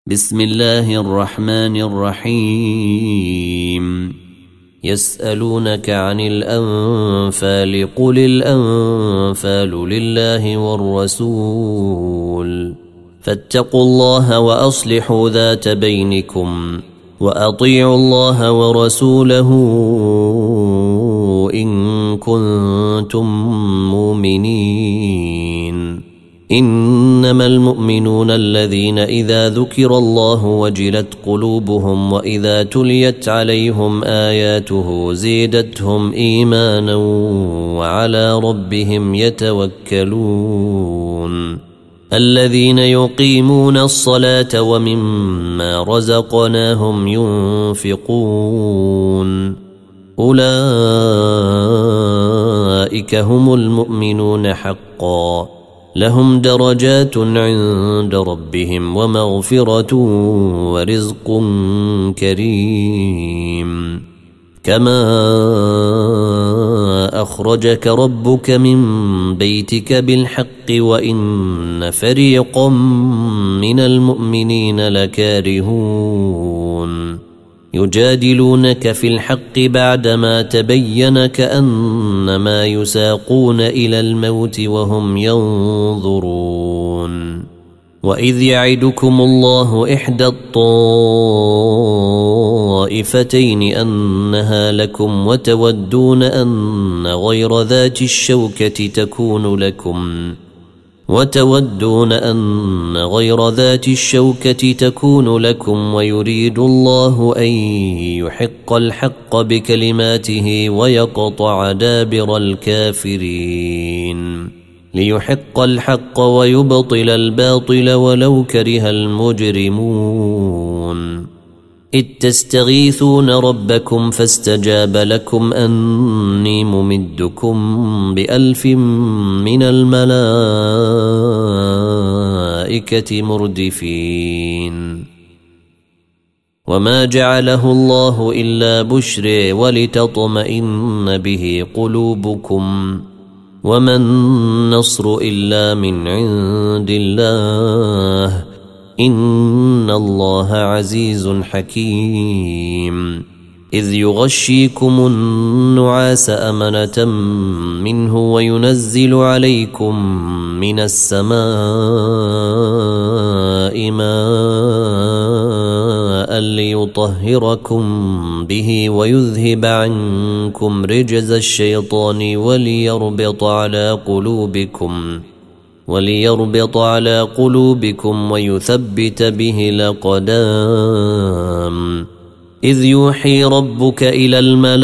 بسم الله الرحمن الرحيم يسألونك عن الأنفال قل الأنفال لله والرسول فاتقوا الله وأصلحوا ذات بينكم وأطيعوا الله ورسوله إن كنتم مؤمنين إنما المؤمنون الذين إذا ذكر الله وجلت قلوبهم وإذا تليت عليهم آياته زيدتهم إيمانا وعلى ربهم يتوكلون الذين يقيمون الصلاة ومما رزقناهم ينفقون أولئك هم المؤمنون حقا لهم درجات عند ربهم ومغفرة ورزق كريم كما أخرجك ربك من بيتك بالحق وإن فريقا من المؤمنين لكارهون يجادلونك في الحق بعدما تبين كأنما يساقون إلى الموت وهم ينظرون وإذ يعدكم الله إحدى الطائفتين أنها لكم وتودون أن غير ذات الشوكة تكون لكم ويريد الله أن يحق الحق بكلماته ويقطع دابر الكافرين ليحق الحق ويبطل الباطل ولو كره المجرمون إذ تستغيثون ربكم فاستجاب لكم أني ممدكم ب1000 من الملائكة مردفين وما جعله الله إلا بشر ولتطمئن به قلوبكم وما النصر إلا من عند الله إن الله عزيز حكيم إذ يغشيكم النعاس أمنة منه وينزل عليكم من السماء ماء ليطهركم به ويذهب عنكم رجز الشيطان وليربط على قلوبكم ويثبت به الأقدام إذ يوحي ربك إلى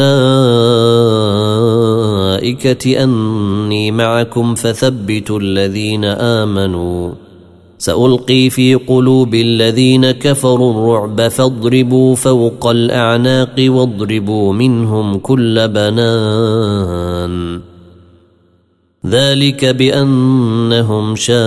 الملائكة أني معكم فثبتوا الذين آمنوا سألقي في قلوب الذين كفروا الرعب فاضربوا فوق الأعناق واضربوا منهم كل بنان ذلك بأنهم شاقوا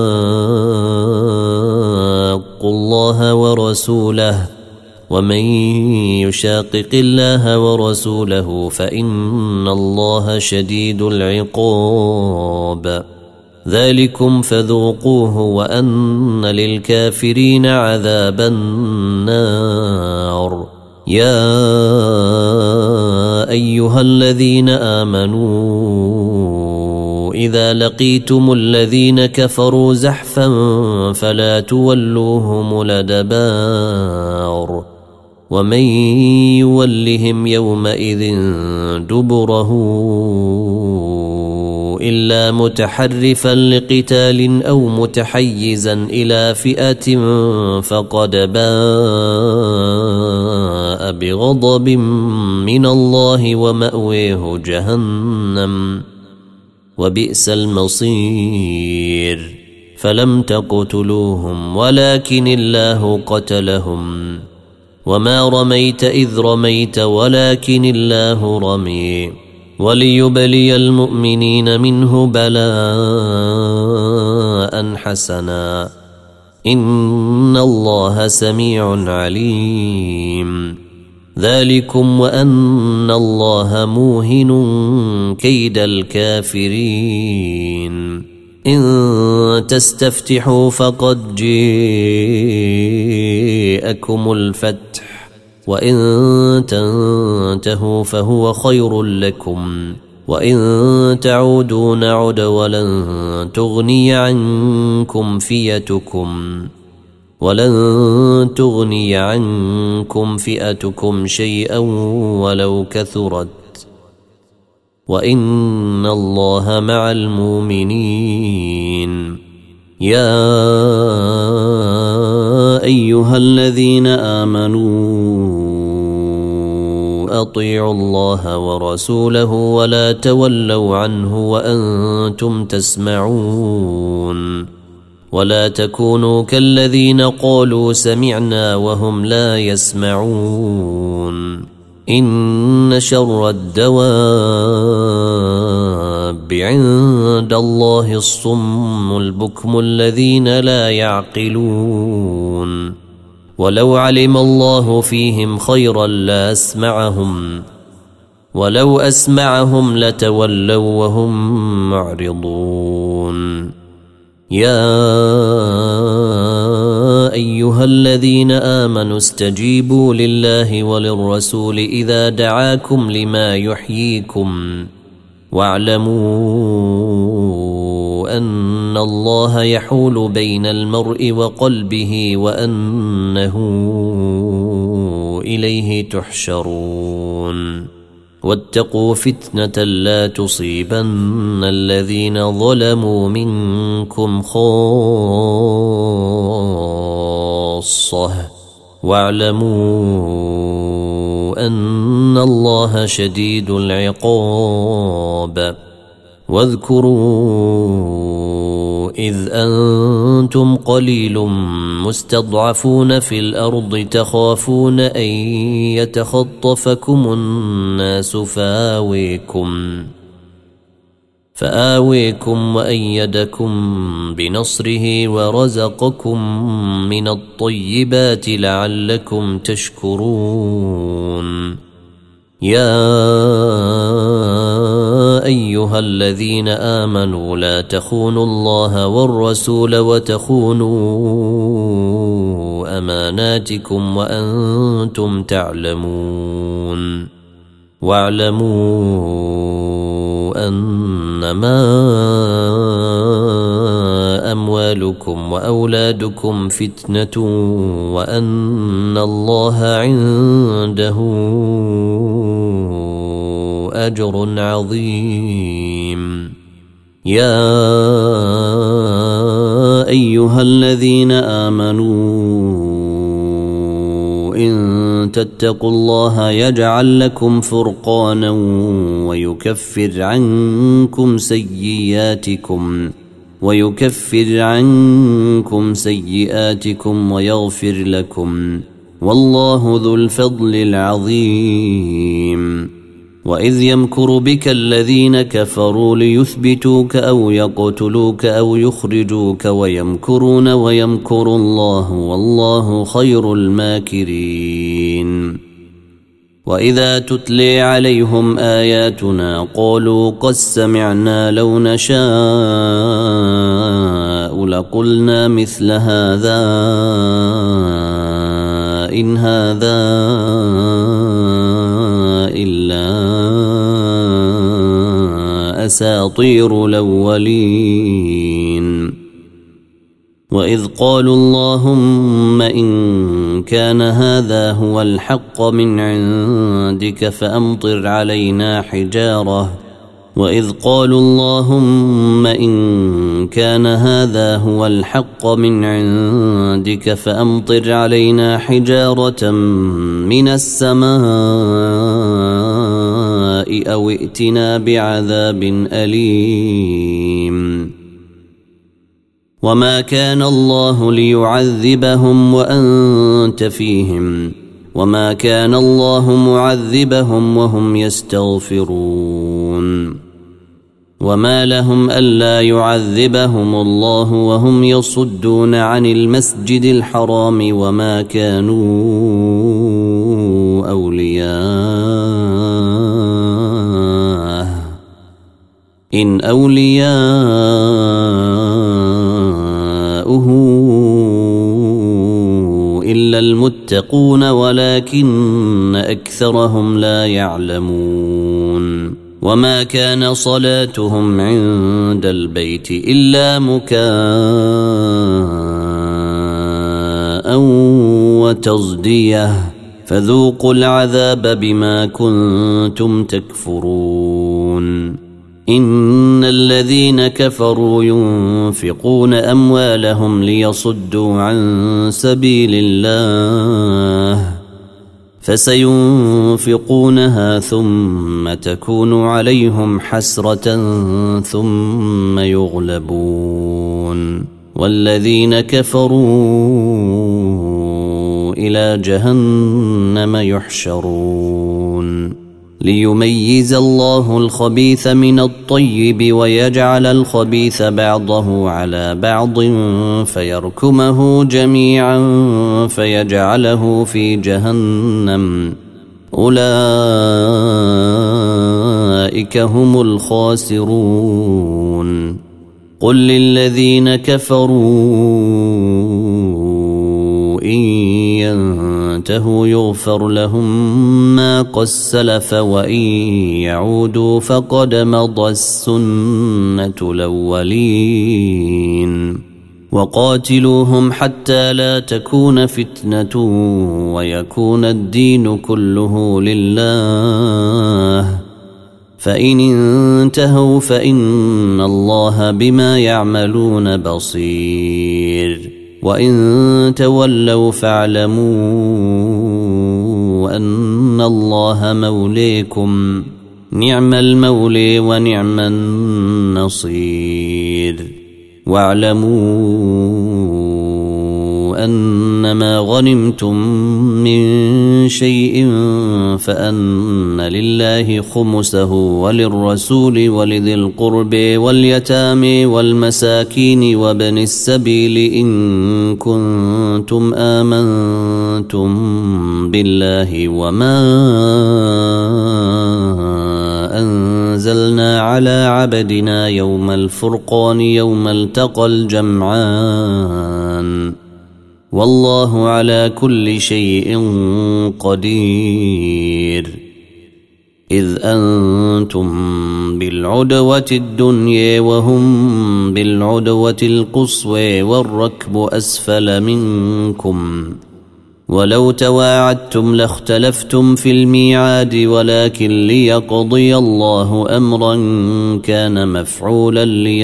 الله ورسوله ومن يشاقق الله ورسوله فإن الله شديد العقاب ذلكم فذوقوه وأن للكافرين عذاب النار يا أيها الذين آمنوا إذا لقيتم الذين كفروا زحفا فلا تولوهم الأدبار ومن يولهم يومئذ دبره إلا متحرفا لقتال أو متحيزا إلى فئة فقد باء بغضب من الله ومأويه جهنم وبئس المصير فلم تقتلوهم ولكن الله قتلهم وما رميت إذ رميت ولكن الله رمي وليبلي المؤمنين منه بلاء حسنا إن الله سميع عليم ذلكم وأن الله موهن كيد الكافرين إن تستفتحوا فقد جئ يجيئكم الفتح وإن تنتهوا فهو خير لكم وإن تعودوا نعد ولن تغني عنكم فئتكم شيئا ولو كثرت وإن الله مع المؤمنين. يا أيها الذين آمنوا أطيعوا الله ورسوله ولا تولوا عنه وأنتم تسمعون ولا تكونوا كالذين قالوا سمعنا وهم لا يسمعون. إن شر الدواب عند الله الصم البكم الذين لا يعقلون ولو علم الله فيهم خيرا لأسمعهم ولو أسمعهم لتولوا وهم معرضون. يا أيها الذين آمنوا استجيبوا لله وللرسول إذا دعاكم لما يحييكم واعلموا أن الله يحول بين المرء وقلبه وأنه إليه تحشرون. واتقوا فتنة لا تصيبن الذين ظلموا منكم خاصة واعلموا أن الله شديد العقاب. واذكروا إذ أنتم قليل مستضعفون في الأرض تخافون أن يتخطفكم الناس فآويكم وأيدكم بنصره ورزقكم من الطيبات لعلكم تشكرون. يا أيها الذين آمنوا لا تخونوا الله والرسول وتخونوا أماناتكم وأنتم تعلمون واعلموا أنما أموالكم وأولادكم فتنة وأن الله عنده أجر عظيم. يا أيها الذين آمنوا إن تتقوا الله يجعل لكم فرقانا ويكفر عنكم سيئاتكم ويغفر لكم والله ذو الفضل العظيم. وإذ يمكر بك الذين كفروا ليثبتوك أو يقتلوك أو يخرجوك ويمكرون ويمكر الله والله خير الماكرين. وإذا تتلي عليهم آياتنا قالوا قد سمعنا لو نشاء لقلنا مثل هذا إن هذا إلا أساطير الأولين. وإذ قالوا اللهم إن كان هذا هو الحق من عندك فأمطر علينا حجارة وإذ قالوا اللهم إن كان هذا هو الحق من عندك فأمطر علينا حجارة من السماء أو ائتنا بعذاب أليم. وما كان الله ليعذبهم وأنت فيهم وما كان الله معذبهم وهم يستغفرون. وما لهم ألا يعذبهم الله وهم يصدون عن المسجد الحرام وما كانوا أولياءه إن أولياؤه إلا المتقون ولكن أكثرهم لا يعلمون وما كان صلاتهم عند البيت إلا مكاء وتصدية فذوقوا العذاب بما كنتم تكفرون إن الذين كفروا ينفقون أموالهم ليصدوا عن سبيل الله فسينفقونها ثم تكون عليهم حسرة ثم يغلبون والذين كفروا إلى جهنم يحشرون ليميز الله الخبيث من الطيب ويجعل الخبيث بعضه على بعض فيركمه جميعا فيجعله في جهنم أولئك هم الخاسرون قل للذين كفروا إن ينتهوا يغفر لهم ما قد سلف وإن يعودوا فقد مضى السنة الأولين وقاتلوهم حتى لا تكون فتنة ويكون الدين كله لله فإن انتهوا فإن الله بما يعملون بصير وإن تولوا فاعلموا أن الله موليكم نعم المولي ونعم النصير واعلموا أنما غنمتم من شيء فأن لله خمسه وللرسول ولذي القرب واليتامى والمساكين وابن السبيل إن كنتم آمنتم بالله وما أنزلنا على عبدنا يوم الفرقان يوم التقى الجمعان والله على كل شيء قدير إذ أنتم بالعدوة الدنيا وهم بالعدوة القصوى والركب أسفل منكم ولو تواعدتم لاختلفتم في الميعاد ولكن ليقضي الله أمرا كان مفعولا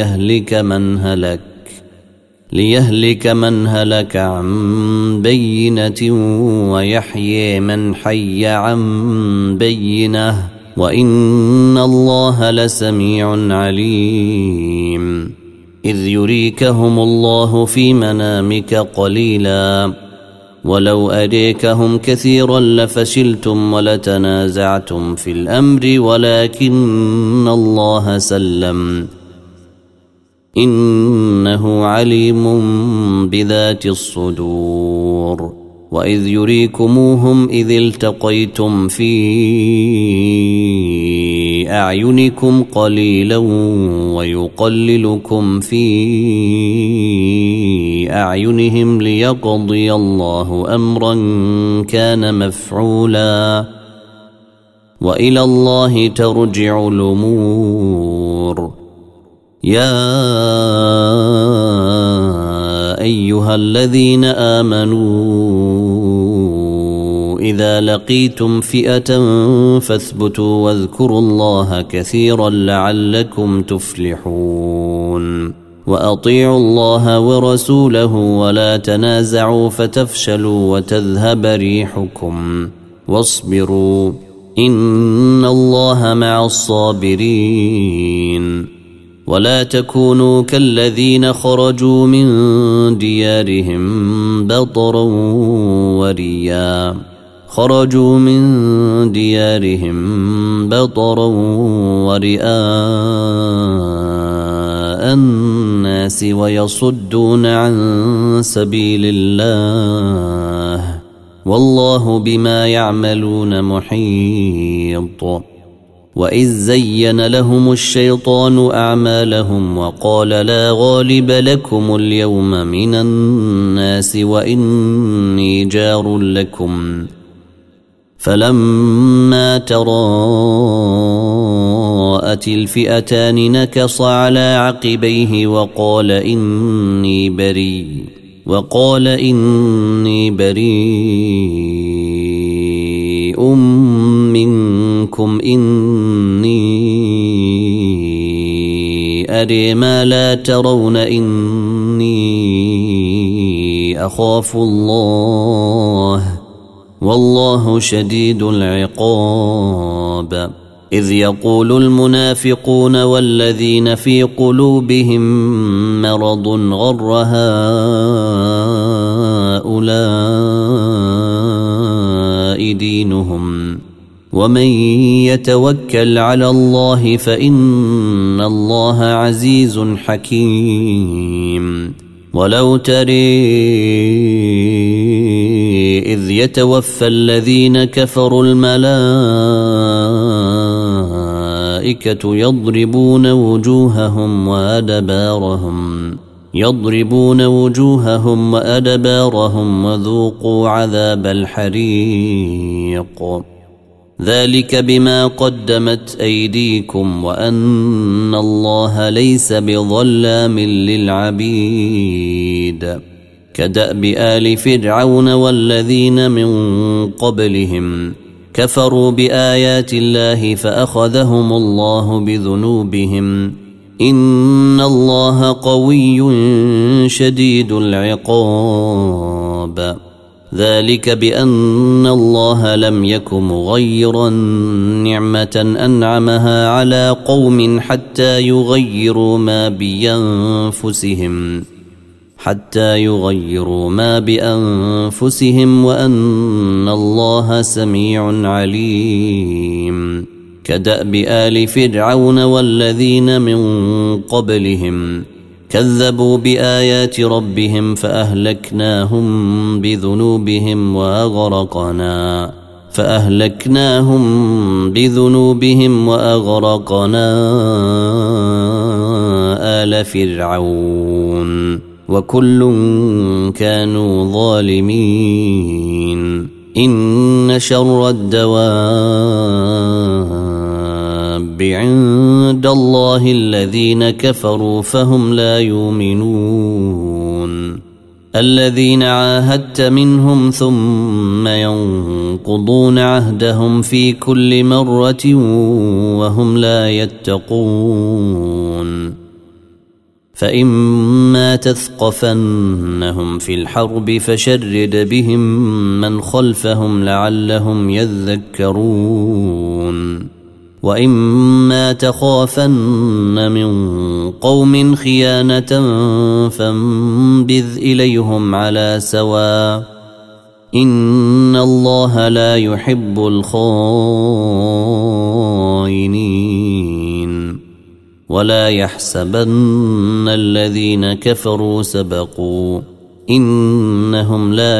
ليهلك من هلك عن بينة ويحيي من حي عن بينة وإن الله لسميع عليم إذ يريكهم الله في منامك قليلا ولو أريكهم كثيرا لفشلتم ولتنازعتم في الأمر ولكن الله سلم إنه عليم بذات الصدور وإذ يريكموهم إذ التقيتم في أعينكم قليلا ويقللكم في أعينهم ليقضي الله أمرا كان مفعولا وإلى الله ترجع الأمور يا أيها الذين آمنوا إذا لقيتم فئة فاثبتوا واذكروا الله كثيرا لعلكم تفلحون وأطيعوا الله ورسوله ولا تنازعوا فتفشلوا وتذهب ريحكم واصبروا إن الله مع الصابرين ولا تكونوا كالذين خرجوا من ديارهم بطرا ورئاء الناس ويصدون عن سبيل الله والله بما يعملون محيط وإذ زين لهم الشيطان أعمالهم وقال لا غالب لكم اليوم من الناس وإني جار لكم فلما تراءت الفئتان نكص على عقبيه وقال إني بريء منكم إني أري ما لا ترون إني أخاف الله والله شديد العقاب إذ يقول المنافقون والذين في قلوبهم مرض غر هؤلاء دينهم ومن يتوكل على الله فإن الله عزيز حكيم ولو تري إذ يتوفى الذين كفروا الملائكة يضربون وجوههم وأدبارهم وذوقوا عذاب الحريق ذلك بما قدمت أيديكم وأن الله ليس بظلام للعبيد كدأب آل فرعون والذين من قبلهم كفروا بآيات الله فأخذهم الله بذنوبهم إن الله قوي شديد العقاب ذلك بأن الله لم يك مغيرا نعمة أنعمها على قوم حتى يغيروا ما بأنفسهم وأن الله سميع عليم كدأب آل فرعون والذين من قبلهم كذبوا بآيات ربهم فأهلكناهم بذنوبهم وأغرقنا آل فرعون وكل كانوا ظالمين إن شر الدواب عند الله الذين كفروا فهم لا يؤمنون الذين عاهدت منهم ثم ينقضون عهدهم في كل مرة وهم لا يتقون فإما تثقفنهم في الحرب فشرد بهم من خلفهم لعلهم يذكرون وإما تخافن من قوم خيانة فانبذ إليهم على سواء إن الله لا يحب الخائنين ولا يحسبن الذين كفروا سبقوا إنهم لا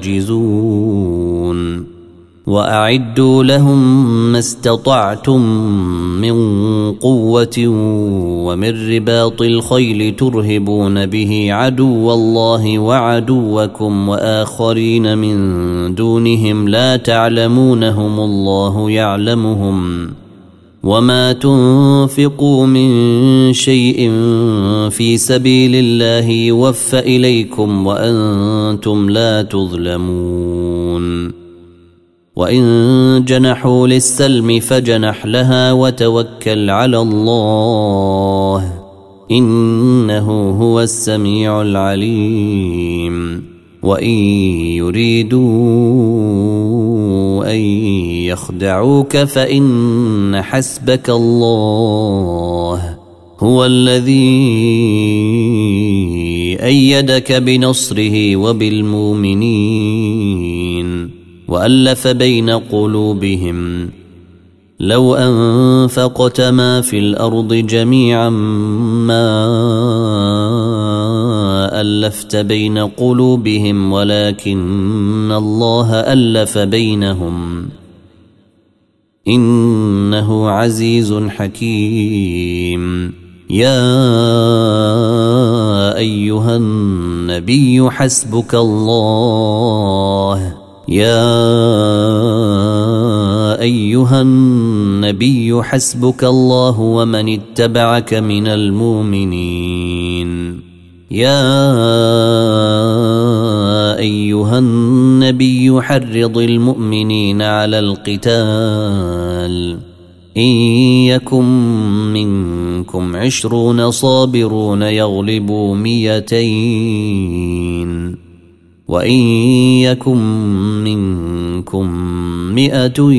يعجزون وأعدوا لهم ما استطعتم من قوة ومن رباط الخيل ترهبون به عدو الله وعدوكم وآخرين من دونهم لا تعلمونهم الله يعلمهم وما تنفقوا من شيء في سبيل الله يوفى إليكم وأنتم لا تظلمون وإن جنحوا للسلم فجنح لها وتوكل على الله إنه هو السميع العليم وإن يريدوا أن يخدعوك فإن حسبك الله هو الذي أيدك بنصره وبالمؤمنين وألف بين قلوبهم لو أنفقت ما في الأرض جميعا ما ألفت بين قلوبهم ولكن الله ألف بينهم إنه عزيز حكيم. يا أيها النبي حسبك الله يا أيها النبي حسبك الله ومن اتبعك من المؤمنين. يا أيها النبي حرض المؤمنين على القتال إن يكن منكم 20 صابرون يغلبوا 200 وإن يكن منكم 100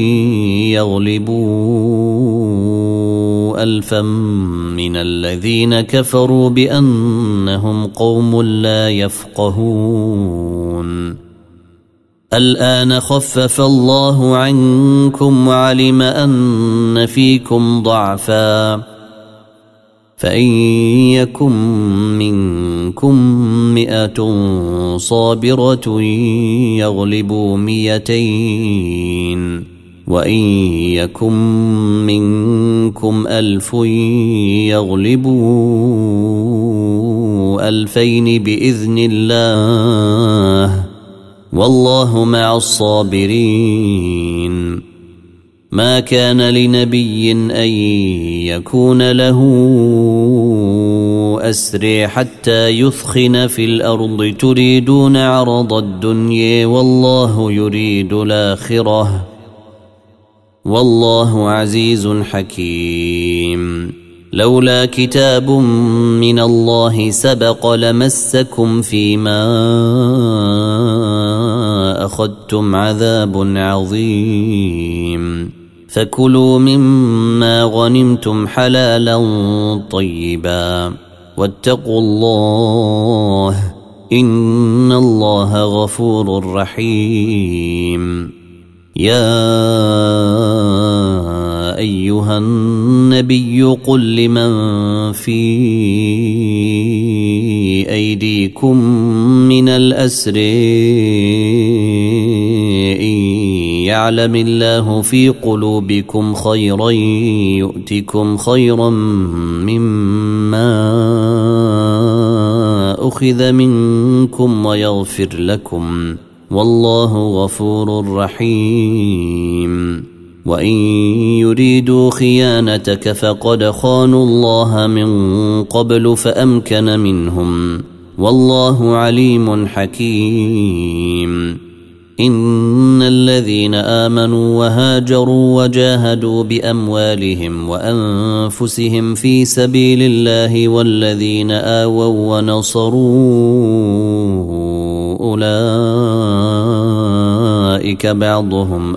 يغلبوا 1000 من الذين كفروا بأنهم قوم لا يفقهون. الآن خفف الله عنكم وعلم أن فيكم ضعفا فإن يكن منكم 100 صابرة يغلبوا 200 وإن يكن منكم 1000 يغلبوا 2000 بإذن الله والله مع الصابرين. ما كان لنبي أن يكون له أسرى حتى يثخن في الأرض تريدون عرض الدنيا والله يريد الآخرة والله عزيز حكيم. لولا كتاب من الله سبق لمسكم فيما أخذتم عذاب عظيم. فكلوا مما غنمتم حلالا طيبا واتقوا الله إن الله غفور رحيم. يا أيها النبي قل لمن في أيديكم من الأسر إن يعلم الله في قلوبكم خيرا يؤتكم خيرا مما أخذ منكم ويغفر لكم والله غفور رحيم. وإن يريدوا خيانتك فقد خانوا الله من قبل فأمكن منهم والله عليم حكيم. إن الذين آمنوا وهاجروا وجاهدوا بأموالهم وأنفسهم في سبيل الله والذين آووا ونصروا أولئك بعضهم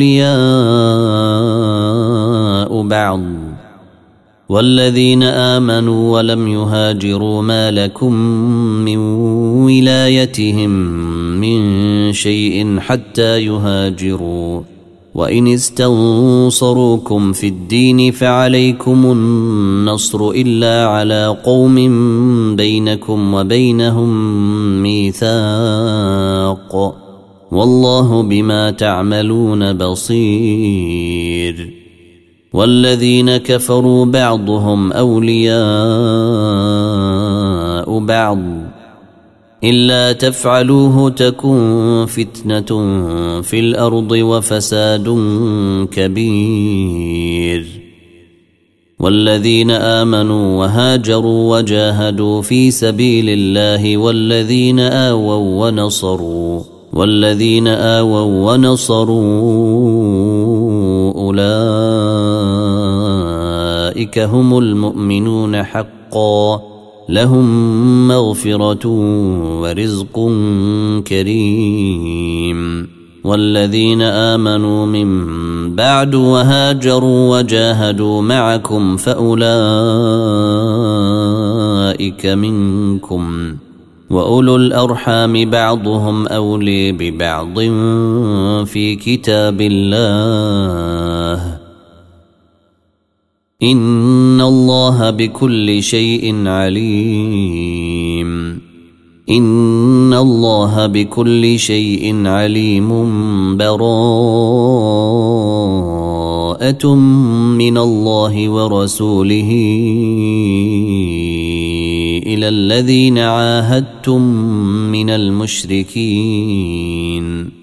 أولياء بعض والذين آمنوا ولم يهاجروا ما لكم من ولايتهم من شيء حتى يهاجروا وإن استنصروكم في الدين فعليكم النصر إلا على قوم بينكم وبينهم ميثاق والله بما تعملون بصير. والذين كفروا بعضهم أولياء بعض إلا تفعلوه تكن فتنة في الأرض وفساد كبير. والذين آمنوا وهاجروا وجاهدوا في سبيل الله والذين آووا ونصروا أولئك هم المؤمنون حقا لهم مغفرة ورزق كريم. والذين آمنوا من بعد وهاجروا وجاهدوا معكم فأولئك منكم وأولو الأرحام بعضهم أولي ببعض في كتاب الله إن الله بكل شيء عليم. إن الله بكل شيء عليم. براءة براءة من الله ورسوله إلى الذين عاهدتم من المشركين